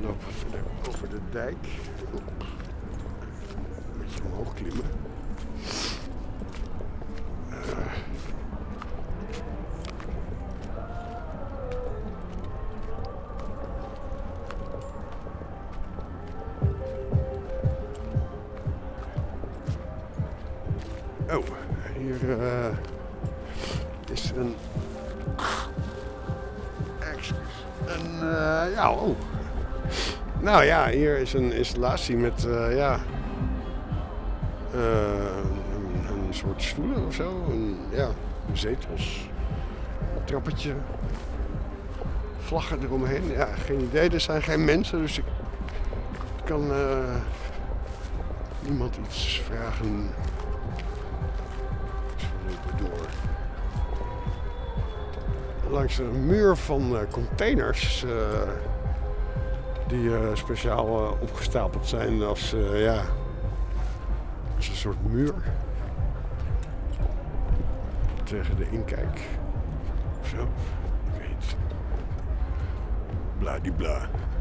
lopen verder over de dijk. Een beetje omhoog klimmen. Oh, hier is een... ja, oh. Nou ja, hier is een installatie met een soort stoelen of zo. Zetels. Een trappetje. Vlaggen eromheen. Ja, geen idee. Er zijn geen mensen, dus ik kan niemand iets vragen. Dus we lopen door. Langs een muur van containers die speciaal opgestapeld zijn als een soort muur tegen de inkijk. Zo, ik weet het. Bladibla.